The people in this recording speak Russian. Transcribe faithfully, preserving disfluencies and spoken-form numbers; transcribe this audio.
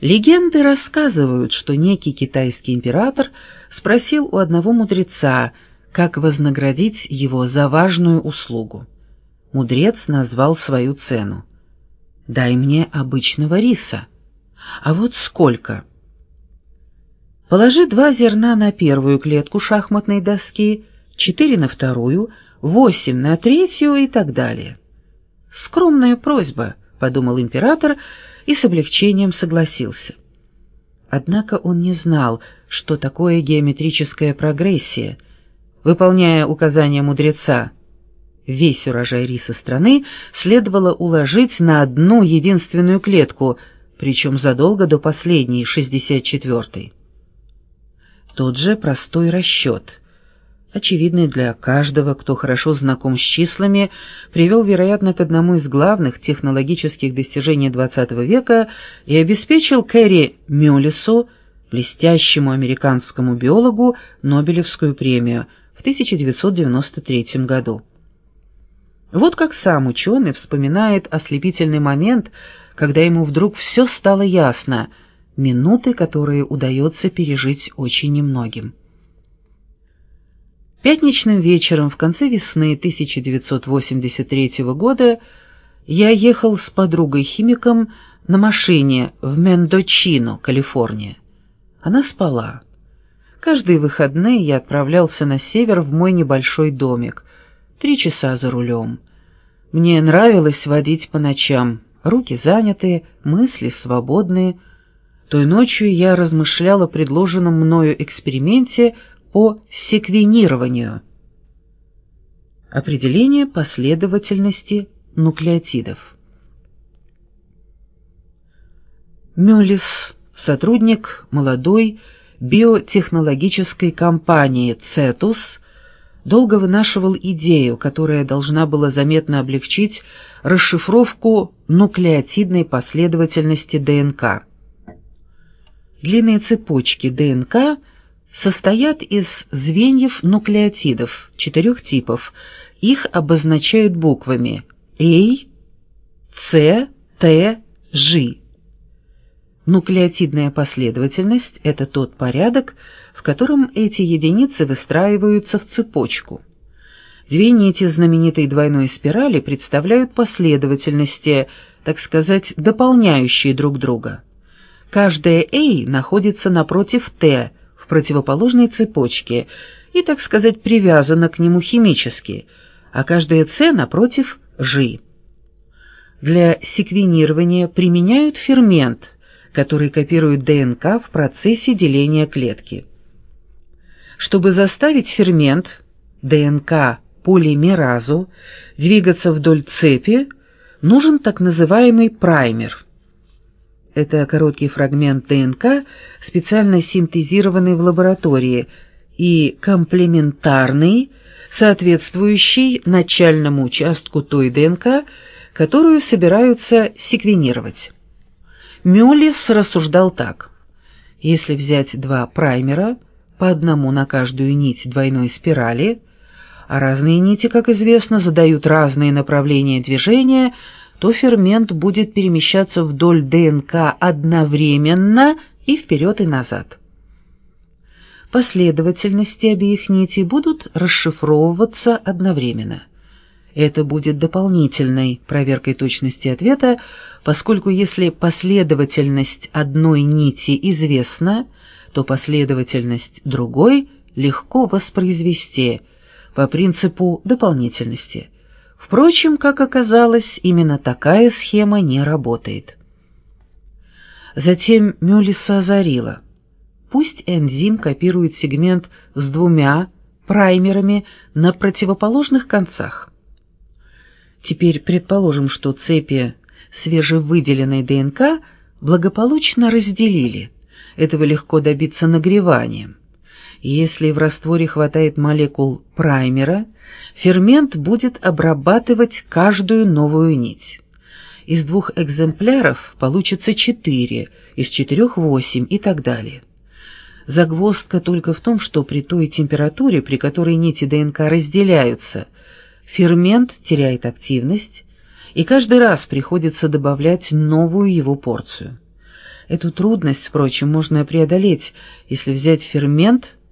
Легенды рассказывают, что некий китайский император спросил у одного мудреца, как вознаградить его за важную услугу. Мудрец назвал свою цену. «Дай мне обычного риса». «А вот сколько?» «Положи два зерна на первую клетку шахматной доски, четыре на вторую, восемь на третью и так далее». «Скромная просьба», — подумал император и с облегчением согласился. Однако он не знал, что такое геометрическая прогрессия. Выполняя указания мудреца, весь урожай риса страны следовало уложить на одну единственную клетку, причем задолго до последней, шестьдесят четвёртой. Тот же простой расчет, очевидный для каждого, кто хорошо знаком с числами, привел, вероятно, к одному из главных технологических достижений двадцатого века и обеспечил Кэрри Мюллису, блестящему американскому биологу, Нобелевскую премию в тысяча девятьсот девяносто третьем году. Вот как сам ученый вспоминает ослепительный момент, когда ему вдруг все стало ясно, минуты, которые удается пережить очень немногим. Пятничным вечером в конце весны тысяча девятьсот восемьдесят третьего года я ехал с подругой-химиком на машине в Мендочино, Калифорния. Она спала. Каждые выходные я отправлялся на север в мой небольшой домик. Три часа за рулем. Мне нравилось водить по ночам. Руки заняты, мысли свободные. Той ночью я размышлял о предложенном мною эксперименте по секвенированию. Определение последовательности нуклеотидов. Мюллис, сотрудник молодой биотехнологической компании «Цетус», долго вынашивал идею, которая должна была заметно облегчить расшифровку нуклеотидной последовательности ДНК. Длинные цепочки ДНК состоят из звеньев нуклеотидов четырех типов. Их обозначают буквами A, C, T, G. Нуклеотидная последовательность – это тот порядок, в котором эти единицы выстраиваются в цепочку. Две нити знаменитой двойной спирали представляют последовательности, так сказать, дополняющие друг друга. Каждая A находится напротив T в противоположной цепочке и, так сказать, привязана к нему химически, а каждая C напротив G. Для секвенирования применяют фермент, который копирует ДНК в процессе деления клетки. Чтобы заставить фермент ДНК-полимеразу двигаться вдоль цепи, нужен так называемый праймер. Это короткий фрагмент ДНК, специально синтезированный в лаборатории, и комплементарный, соответствующий начальному участку той ДНК, которую собираются секвенировать. Мюллис рассуждал так. Если взять два праймера, по одному на каждую нить двойной спирали, а разные нити, как известно, задают разные направления движения, то фермент будет перемещаться вдоль ДНК одновременно и вперед и назад. Последовательности обеих нитей будут расшифровываться одновременно. Это будет дополнительной проверкой точности ответа, поскольку если последовательность одной нити известна, то последовательность другой легко воспроизвести по принципу дополнительности. Впрочем, как оказалось, именно такая схема не работает. Затем Мюллиса озарило. Пусть энзим копирует сегмент с двумя праймерами на противоположных концах. Теперь предположим, что цепи свежевыделенной ДНК благополучно разделили. Этого легко добиться нагреванием. Если в растворе хватает молекул праймера, фермент будет обрабатывать каждую новую нить. Из двух экземпляров получится четыре, из четырех восемь и так далее. Загвоздка только в том, что при той температуре, при которой нити ДНК разделяются, фермент теряет активность, и каждый раз приходится добавлять новую его порцию. Эту трудность, впрочем, можно преодолеть, если взять фермент